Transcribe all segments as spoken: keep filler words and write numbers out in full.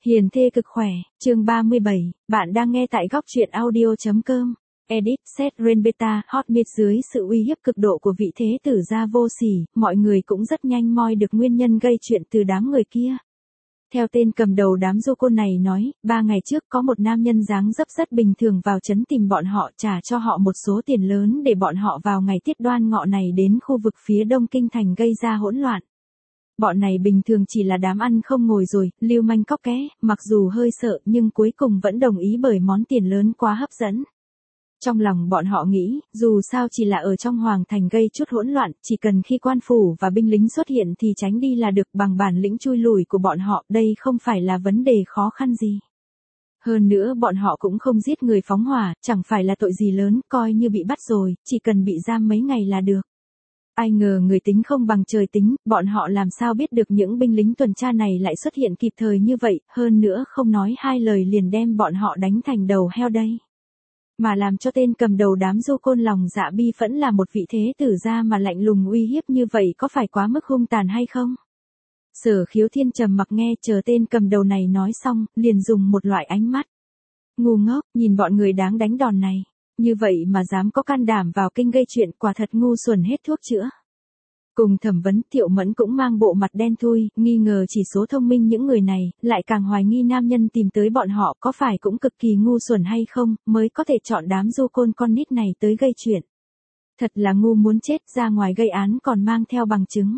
Hiền thê cực khỏe, chương ba mươi bảy, bạn đang nghe tại góc truyện audio.com. Edit, set, Rain Beta, Hot Miss dưới sự uy hiếp cực độ của vị thế tử gia vô sỉ, mọi người cũng rất nhanh moi được nguyên nhân gây chuyện từ đám người kia. Theo tên cầm đầu đám du côn này nói, ba ngày trước có một nam nhân dáng dấp rất bình thường vào trấn tìm bọn họ, trả cho họ một số tiền lớn để bọn họ vào ngày tiết đoan ngọ này đến khu vực phía đông kinh thành gây ra hỗn loạn. Bọn này bình thường chỉ là đám ăn không ngồi rồi, lưu manh cóc ké, mặc dù hơi sợ nhưng cuối cùng vẫn đồng ý bởi món tiền lớn quá hấp dẫn. Trong lòng bọn họ nghĩ, dù sao chỉ là ở trong hoàng thành gây chút hỗn loạn, chỉ cần khi quan phủ và binh lính xuất hiện thì tránh đi là được, bằng bản lĩnh chui lùi của bọn họ, đây không phải là vấn đề khó khăn gì. Hơn nữa bọn họ cũng không giết người phóng hỏa, chẳng phải là tội gì lớn, coi như bị bắt rồi, chỉ cần bị giam mấy ngày là được. Ai ngờ người tính không bằng trời tính, bọn họ làm sao biết được những binh lính tuần tra này lại xuất hiện kịp thời như vậy, hơn nữa không nói hai lời liền đem bọn họ đánh thành đầu heo đây. Mà làm cho tên cầm đầu đám du côn lòng dạ bi phẫn là một vị thế tử gia mà lạnh lùng uy hiếp như vậy, có phải quá mức hung tàn hay không? Sở Khiếu Thiên trầm mặc nghe, chờ tên cầm đầu này nói xong, liền dùng một loại ánh mắt ngu ngốc nhìn bọn người đáng đánh đòn này. Như vậy mà dám có can đảm vào kinh gây chuyện, quả thật ngu xuẩn hết thuốc chữa. Cùng thẩm vấn, Thiệu Mẫn cũng mang bộ mặt đen thui, nghi ngờ chỉ số thông minh những người này, lại càng hoài nghi nam nhân tìm tới bọn họ có phải cũng cực kỳ ngu xuẩn hay không, mới có thể chọn đám du côn con nít này tới gây chuyện. Thật là ngu muốn chết, ra ngoài gây án còn mang theo bằng chứng.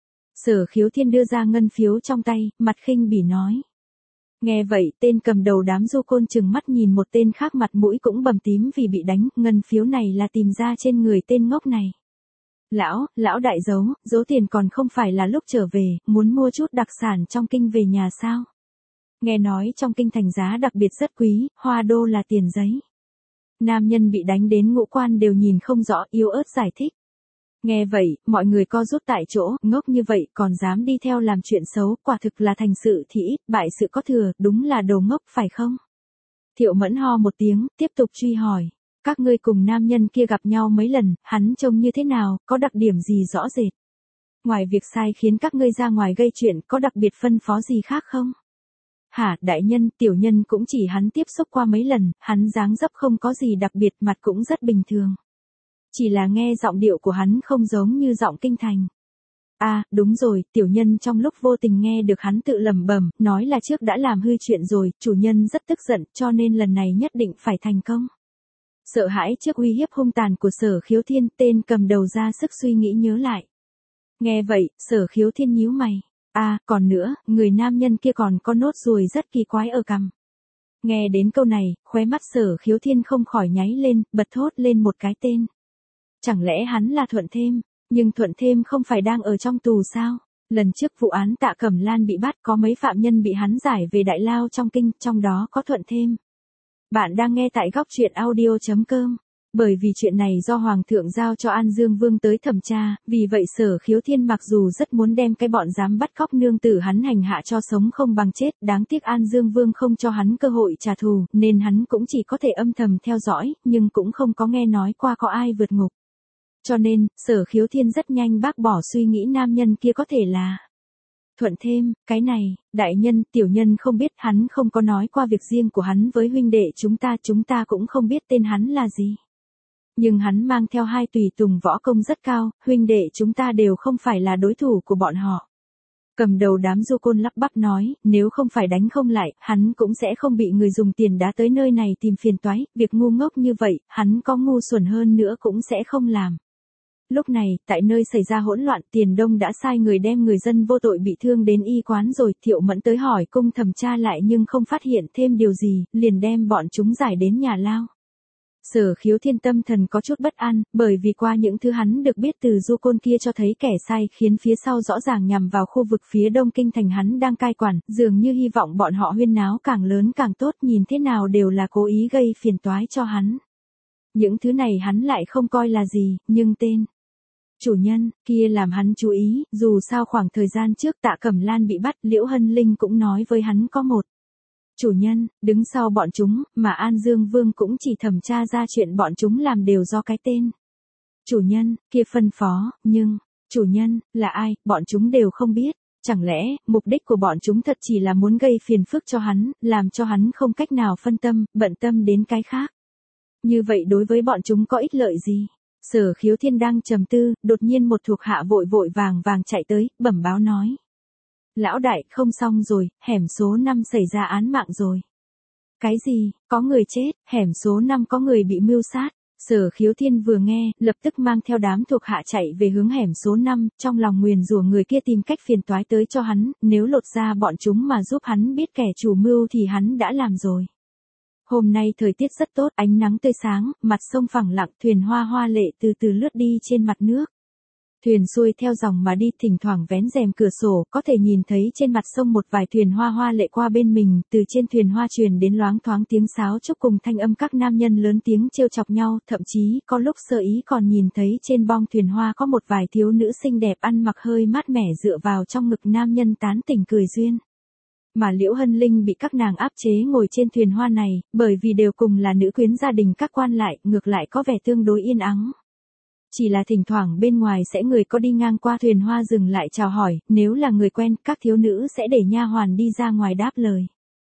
Sở Khiếu Thiên đưa ra ngân phiếu trong tay, mặt khinh bỉ nói. Nghe vậy, tên cầm đầu đám du côn chừng mắt nhìn một tên khác, mặt mũi cũng bầm tím vì bị đánh, ngân phiếu này là tìm ra trên người tên ngốc này. Lão, lão đại giấu, giấu tiền còn không phải là lúc trở về, muốn mua chút đặc sản trong kinh về nhà sao? Nghe nói trong kinh thành giá đặc biệt rất quý, hoa đô là tiền giấy. Nam nhân bị đánh đến ngũ quan đều nhìn không rõ, yếu ớt giải thích. Nghe vậy, mọi người co rút tại chỗ, ngốc như vậy còn dám đi theo làm chuyện xấu, quả thực là thành sự thì ít, bại sự có thừa, đúng là đồ ngốc phải không? Thiệu Mẫn ho một tiếng, tiếp tục truy hỏi. Các ngươi cùng nam nhân kia gặp nhau mấy lần, hắn trông như thế nào, có đặc điểm gì rõ rệt? Ngoài việc sai khiến các ngươi ra ngoài gây chuyện, có đặc biệt phân phó gì khác không? Hả, đại nhân, tiểu nhân cũng chỉ hắn tiếp xúc qua mấy lần, hắn dáng dấp không có gì đặc biệt, mặt cũng rất bình thường. Chỉ là nghe giọng điệu của hắn không giống như giọng kinh thành. À, đúng rồi, tiểu nhân trong lúc vô tình nghe được hắn tự lẩm bẩm, nói là trước đã làm hư chuyện rồi, chủ nhân rất tức giận, cho nên lần này nhất định phải thành công. Sợ hãi trước uy hiếp hung tàn của Sở Khiếu Thiên, tên cầm đầu ra sức suy nghĩ nhớ lại. Nghe vậy, Sở Khiếu Thiên nhíu mày. À, còn nữa, người nam nhân kia còn có nốt ruồi rất kỳ quái ở cằm. Nghe đến câu này, khóe mắt Sở Khiếu Thiên không khỏi nháy lên, bật thốt lên một cái tên. Chẳng lẽ hắn là Thuận Thêm? Nhưng Thuận Thêm không phải đang ở trong tù sao? Lần trước vụ án Tạ Cẩm Lan bị bắt, có mấy phạm nhân bị hắn giải về đại lao trong kinh, trong đó có Thuận Thêm. Bạn đang nghe tại góc truyện audio.com. Bởi vì chuyện này do Hoàng thượng giao cho An Dương Vương tới thẩm tra, vì vậy Sở Khiếu Thiên mặc dù rất muốn đem cái bọn dám bắt cóc nương tử hắn hành hạ cho sống không bằng chết, đáng tiếc An Dương Vương không cho hắn cơ hội trả thù, nên hắn cũng chỉ có thể âm thầm theo dõi, nhưng cũng không có nghe nói qua có ai vượt ngục. Cho nên, Sở Khiếu Thiên rất nhanh bác bỏ suy nghĩ nam nhân kia có thể là Thuận Thêm. Cái này, đại nhân, tiểu nhân không biết, hắn không có nói qua việc riêng của hắn với huynh đệ chúng ta, chúng ta cũng không biết tên hắn là gì. Nhưng hắn mang theo hai tùy tùng võ công rất cao, huynh đệ chúng ta đều không phải là đối thủ của bọn họ. Cầm đầu đám du côn lắp bắp nói, nếu không phải đánh không lại, hắn cũng sẽ không bị người dùng tiền đá tới nơi này tìm phiền toái, việc ngu ngốc như vậy, hắn có ngu xuẩn hơn nữa cũng sẽ không làm. Lúc này, tại nơi xảy ra hỗn loạn, Tiền Đông đã sai người đem người dân vô tội bị thương đến y quán rồi, Thiệu Mẫn tới hỏi cung thẩm tra lại nhưng không phát hiện thêm điều gì, liền đem bọn chúng giải đến nhà lao. Sở Khiếu Thiên tâm thần có chút bất an, bởi vì qua những thứ hắn được biết từ du côn kia cho thấy kẻ sai khiến phía sau rõ ràng nhằm vào khu vực phía đông kinh thành hắn đang cai quản, dường như hy vọng bọn họ huyên náo càng lớn càng tốt, nhìn thế nào đều là cố ý gây phiền toái cho hắn. Những thứ này hắn lại không coi là gì, nhưng tên chủ nhân kia làm hắn chú ý, dù sao khoảng thời gian trước Tạ Cẩm Lan bị bắt, Liễu Hân Linh cũng nói với hắn có một chủ nhân đứng sau bọn chúng, mà An Dương Vương cũng chỉ thẩm tra ra chuyện bọn chúng làm đều do cái tên chủ nhân kia phân phó, nhưng chủ nhân là ai, bọn chúng đều không biết. Chẳng lẽ, mục đích của bọn chúng thật chỉ là muốn gây phiền phức cho hắn, làm cho hắn không cách nào phân tâm, bận tâm đến cái khác. Như vậy đối với bọn chúng có ích lợi gì? Sở Khiếu Thiên đang trầm tư, đột nhiên một thuộc hạ vội vội vàng vàng chạy tới, bẩm báo nói. Lão đại, không xong rồi, hẻm số năm xảy ra án mạng rồi. Cái gì, có người chết, hẻm số năm có người bị mưu sát. Sở Khiếu Thiên vừa nghe, lập tức mang theo đám thuộc hạ chạy về hướng hẻm số năm, trong lòng nguyền rủa người kia tìm cách phiền toái tới cho hắn, nếu lột ra bọn chúng mà giúp hắn biết kẻ chủ mưu thì hắn đã làm rồi. Hôm nay thời tiết rất tốt, ánh nắng tươi sáng, mặt sông phẳng lặng, thuyền hoa hoa lệ từ từ lướt đi trên mặt nước. Thuyền xuôi theo dòng mà đi, thỉnh thoảng vén rèm cửa sổ, có thể nhìn thấy trên mặt sông một vài thuyền hoa hoa lệ qua bên mình, từ trên thuyền hoa truyền đến loáng thoáng tiếng sáo trúc cùng thanh âm các nam nhân lớn tiếng trêu chọc nhau, thậm chí, có lúc sơ ý còn nhìn thấy trên bong thuyền hoa có một vài thiếu nữ xinh đẹp ăn mặc hơi mát mẻ dựa vào trong ngực nam nhân tán tỉnh cười duyên. Mà Liễu Hân Linh bị các nàng áp chế ngồi trên thuyền hoa này, bởi vì đều cùng là nữ quyến gia đình các quan lại, ngược lại có vẻ tương đối yên ắng. Chỉ là thỉnh thoảng bên ngoài sẽ người có đi ngang qua thuyền hoa dừng lại chào hỏi, nếu là người quen, các thiếu nữ sẽ để nha hoàn đi ra ngoài đáp lời.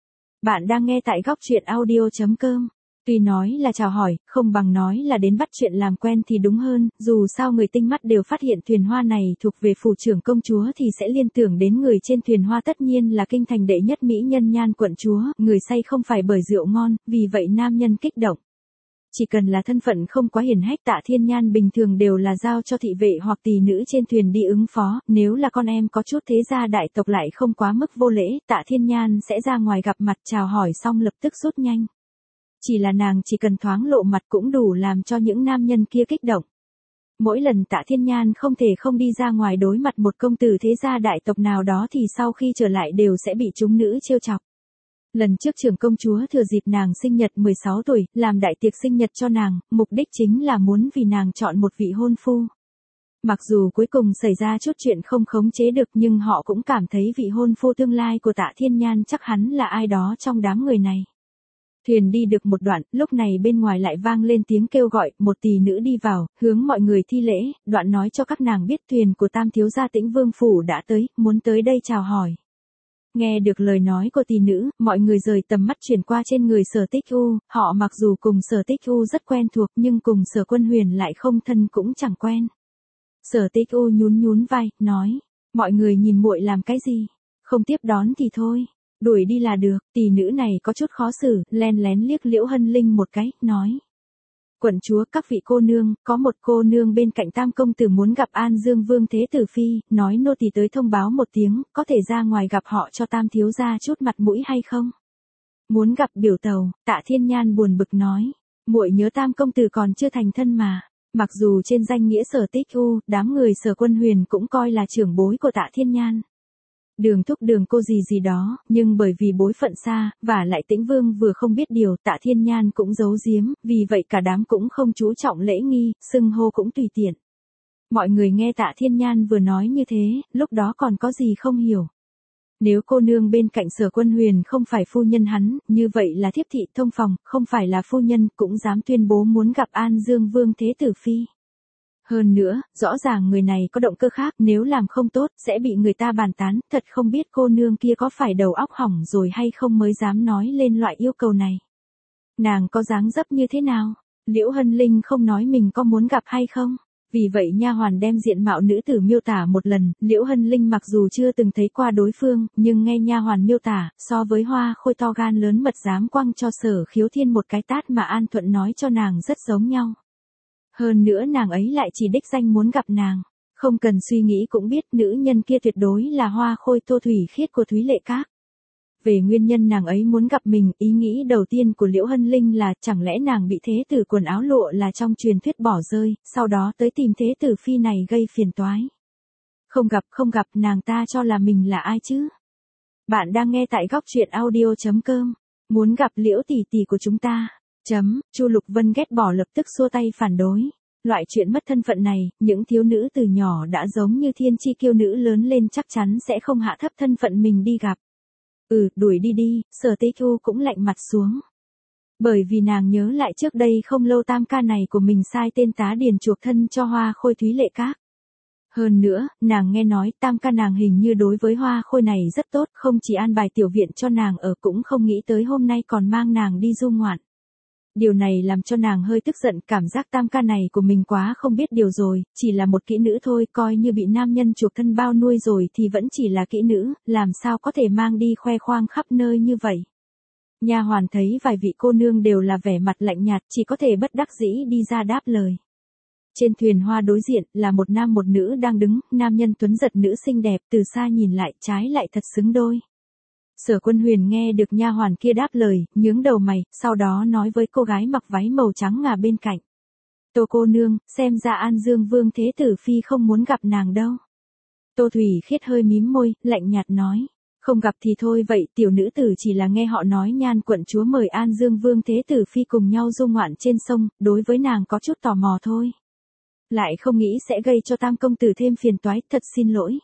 Bạn đang nghe tại góc truyện audio chấm com. Tuy nói là chào hỏi, không bằng nói là đến bắt chuyện làm quen thì đúng hơn, dù sao người tinh mắt đều phát hiện thuyền hoa này thuộc về phủ trưởng công chúa thì sẽ liên tưởng đến người trên thuyền hoa tất nhiên là kinh thành đệ nhất mỹ nhân Nhan quận chúa, người say không phải bởi rượu ngon, vì vậy nam nhân kích động. Chỉ cần là thân phận không quá hiển hách, Tạ Thiên Nhan bình thường đều là giao cho thị vệ hoặc tỳ nữ trên thuyền đi ứng phó, nếu là con em có chút thế gia đại tộc lại không quá mức vô lễ, Tạ Thiên Nhan sẽ ra ngoài gặp mặt chào hỏi xong lập tức rút nhanh. Chỉ là nàng chỉ cần thoáng lộ mặt cũng đủ làm cho những nam nhân kia kích động. Mỗi lần Tạ Thiên Nhan không thể không đi ra ngoài đối mặt một công tử thế gia đại tộc nào đó thì sau khi trở lại đều sẽ bị chúng nữ trêu chọc. Lần trước trưởng công chúa thừa dịp nàng sinh nhật mười sáu tuổi, làm đại tiệc sinh nhật cho nàng, mục đích chính là muốn vì nàng chọn một vị hôn phu. Mặc dù cuối cùng xảy ra chút chuyện không khống chế được nhưng họ cũng cảm thấy vị hôn phu tương lai của Tạ Thiên Nhan chắc hắn là ai đó trong đám người này. Thuyền đi được một đoạn, lúc này bên ngoài lại vang lên tiếng kêu gọi, một tỳ nữ đi vào, hướng mọi người thi lễ, đoạn nói cho các nàng biết thuyền của Tam thiếu gia Tĩnh Vương phủ đã tới, muốn tới đây chào hỏi. Nghe được lời nói của tỳ nữ, mọi người rời tầm mắt chuyển qua trên người Sở Tích U, họ mặc dù cùng Sở Tích U rất quen thuộc nhưng cùng Sở Quân Huyền lại không thân cũng chẳng quen. Sở Tích U nhún nhún vai, nói, mọi người nhìn muội làm cái gì, không tiếp đón thì thôi, đuổi đi là được. Tỳ nữ này có chút khó xử, len lén liếc Liễu Hân Linh một cái, nói. Quận chúa, các vị cô nương, có một cô nương bên cạnh Tam công tử muốn gặp An Dương Vương Thế Tử Phi, nói nô tỳ tới thông báo một tiếng, có thể ra ngoài gặp họ cho Tam thiếu gia chút mặt mũi hay không? Muốn gặp biểu tàu, Tạ Thiên Nhan buồn bực nói, muội nhớ Tam công tử còn chưa thành thân mà. Mặc dù trên danh nghĩa Sở Tích U, đám người Sở Quân Huyền cũng coi là trưởng bối của Tạ Thiên Nhan. Đường thúc đường cô gì gì đó, nhưng bởi vì bối phận xa, và lại Tĩnh Vương vừa không biết điều, Tạ Thiên Nhan cũng giấu giếm, vì vậy cả đám cũng không chú trọng lễ nghi, xưng hô cũng tùy tiện. Mọi người nghe Tạ Thiên Nhan vừa nói như thế, lúc đó còn có gì không hiểu. Nếu cô nương bên cạnh Sở Quân Huyền không phải phu nhân hắn, như vậy là thiếp thị thông phòng, không phải là phu nhân, cũng dám tuyên bố muốn gặp An Dương Vương Thế Tử Phi. Hơn nữa, rõ ràng người này có động cơ khác, nếu làm không tốt, sẽ bị người ta bàn tán, thật không biết cô nương kia có phải đầu óc hỏng rồi hay không mới dám nói lên loại yêu cầu này. Nàng có dáng dấp như thế nào? Liễu Hân Linh không nói mình có muốn gặp hay không? Vì vậy nha hoàn đem diện mạo nữ tử miêu tả một lần, Liễu Hân Linh mặc dù chưa từng thấy qua đối phương, nhưng nghe nha hoàn miêu tả, so với Hoa Khôi to gan lớn mật dám quăng cho Sở Khiếu Thiên một cái tát mà An Thuận nói cho nàng rất giống nhau. Hơn nữa nàng ấy lại chỉ đích danh muốn gặp nàng. Không cần suy nghĩ cũng biết nữ nhân kia tuyệt đối là Hoa Khôi Tô Thủy Khiết của Thúy Lệ Các. Về nguyên nhân nàng ấy muốn gặp mình, ý nghĩ đầu tiên của Liễu Hân Linh là chẳng lẽ nàng bị thế tử quần áo lụa là trong truyền thuyết bỏ rơi, sau đó tới tìm thế tử phi này gây phiền toái. Không gặp không gặp nàng ta cho là mình là ai chứ? Bạn đang nghe tại góc truyện audio chấm com. Muốn gặp Liễu tỷ tỷ của chúng ta. Chấm, Chu Lục Vân ghét bỏ lập tức xua tay phản đối. Loại chuyện mất thân phận này, những thiếu nữ từ nhỏ đã giống như thiên chi kiêu nữ lớn lên chắc chắn sẽ không hạ thấp thân phận mình đi gặp. Ừ, đuổi đi đi, Sở Tích U cũng lạnh mặt xuống. Bởi vì nàng nhớ lại trước đây không lâu tam ca này của mình sai tên tá điền chuộc thân cho Hoa Khôi Thúy Lệ Các. Hơn nữa, nàng nghe nói tam ca nàng hình như đối với Hoa Khôi này rất tốt, không chỉ an bài tiểu viện cho nàng ở cũng không nghĩ tới hôm nay còn mang nàng đi du ngoạn. Điều này làm cho nàng hơi tức giận, cảm giác tam ca này của mình quá không biết điều rồi, chỉ là một kỹ nữ thôi, coi như bị nam nhân chuộc thân bao nuôi rồi thì vẫn chỉ là kỹ nữ, làm sao có thể mang đi khoe khoang khắp nơi như vậy. Nha hoàn thấy vài vị cô nương đều là vẻ mặt lạnh nhạt, chỉ có thể bất đắc dĩ đi ra đáp lời. Trên thuyền hoa đối diện là một nam một nữ đang đứng, nam nhân tuấn giật nữ xinh đẹp, từ xa nhìn lại trái lại thật xứng đôi. Sở Quân Huyền nghe được nha hoàn kia đáp lời, nhướng đầu mày, sau đó nói với cô gái mặc váy màu trắng ngà bên cạnh. Tô cô nương, xem ra An Dương Vương Thế Tử Phi không muốn gặp nàng đâu. Tô Thủy Khiết hơi mím môi, lạnh nhạt nói. Không gặp thì thôi vậy, tiểu nữ tử chỉ là nghe họ nói Nhan quận chúa mời An Dương Vương Thế Tử Phi cùng nhau du ngoạn trên sông, đối với nàng có chút tò mò thôi. Lại không nghĩ sẽ gây cho tam công tử thêm phiền toái, thật xin lỗi.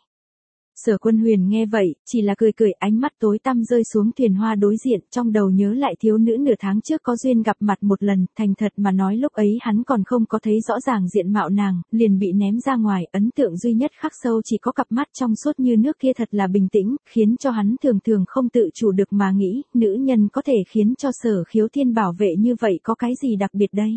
Sở Quân Huyền nghe vậy, chỉ là cười cười, ánh mắt tối tăm rơi xuống thuyền hoa đối diện, trong đầu nhớ lại thiếu nữ nửa tháng trước có duyên gặp mặt một lần, thành thật mà nói lúc ấy hắn còn không có thấy rõ ràng diện mạo nàng, liền bị ném ra ngoài, ấn tượng duy nhất khắc sâu chỉ có cặp mắt trong suốt như nước kia thật là bình tĩnh, khiến cho hắn thường thường không tự chủ được mà nghĩ, nữ nhân có thể khiến cho Sở Khiếu Thiên bảo vệ như vậy có cái gì đặc biệt đây.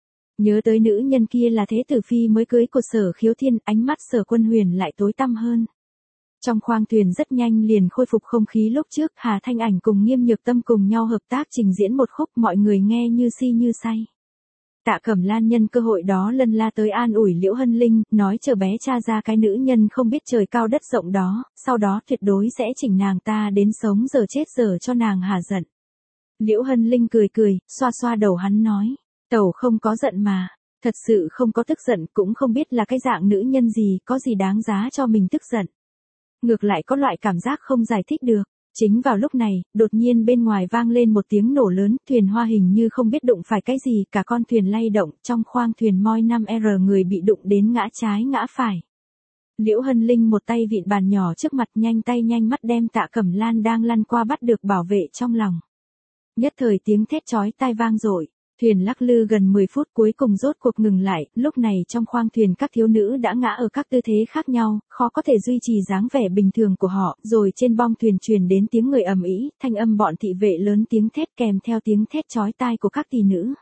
Nhớ tới nữ nhân kia là Thế Tử Phi mới cưới của Sở Khiếu Thiên, ánh mắt Sở Quân Huyền lại tối tăm hơn. Trong khoang thuyền rất nhanh liền khôi phục không khí lúc trước, Hà Thanh Ảnh cùng Nghiêm Nhược Tâm cùng nhau hợp tác trình diễn một khúc, mọi người nghe như si như say. Tạ Cẩm Lan nhân cơ hội đó lân la tới an ủi Liễu Hân Linh, nói chờ bé cha ra cái nữ nhân không biết trời cao đất rộng đó, sau đó tuyệt đối sẽ chỉnh nàng ta đến sống giờ chết giờ cho nàng hả giận. Liễu Hân Linh cười cười, xoa xoa đầu hắn nói, tẩu không có giận mà, thật sự không có tức giận, cũng không biết là cái dạng nữ nhân gì, có gì đáng giá cho mình tức giận. Ngược lại có loại cảm giác không giải thích được. Chính vào lúc này, đột nhiên bên ngoài vang lên một tiếng nổ lớn, thuyền hoa hình như không biết đụng phải cái gì, cả con thuyền lay động, trong khoang thuyền moi năm R người bị đụng đến ngã trái ngã phải. Liễu Hân Linh một tay vịn bàn nhỏ trước mặt, nhanh tay nhanh mắt đem Tạ Cẩm Lan đang lăn qua bắt được bảo vệ trong lòng. Nhất thời tiếng thét chói tai vang dội. Thuyền lắc lư gần mười phút cuối cùng rốt cuộc ngừng lại, lúc này trong khoang thuyền các thiếu nữ đã ngã ở các tư thế khác nhau, khó có thể duy trì dáng vẻ bình thường của họ, rồi trên bong thuyền truyền đến tiếng người ầm ĩ, thanh âm bọn thị vệ lớn tiếng thét kèm theo tiếng thét chói tai của các tỷ nữ.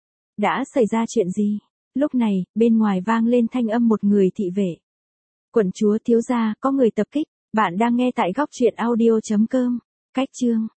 Đã xảy ra chuyện gì? Lúc này, bên ngoài vang lên thanh âm một người thị vệ. Quận chúa thiếu gia, có người tập kích, bạn đang nghe tại góc truyện audio chấm com. Cách chương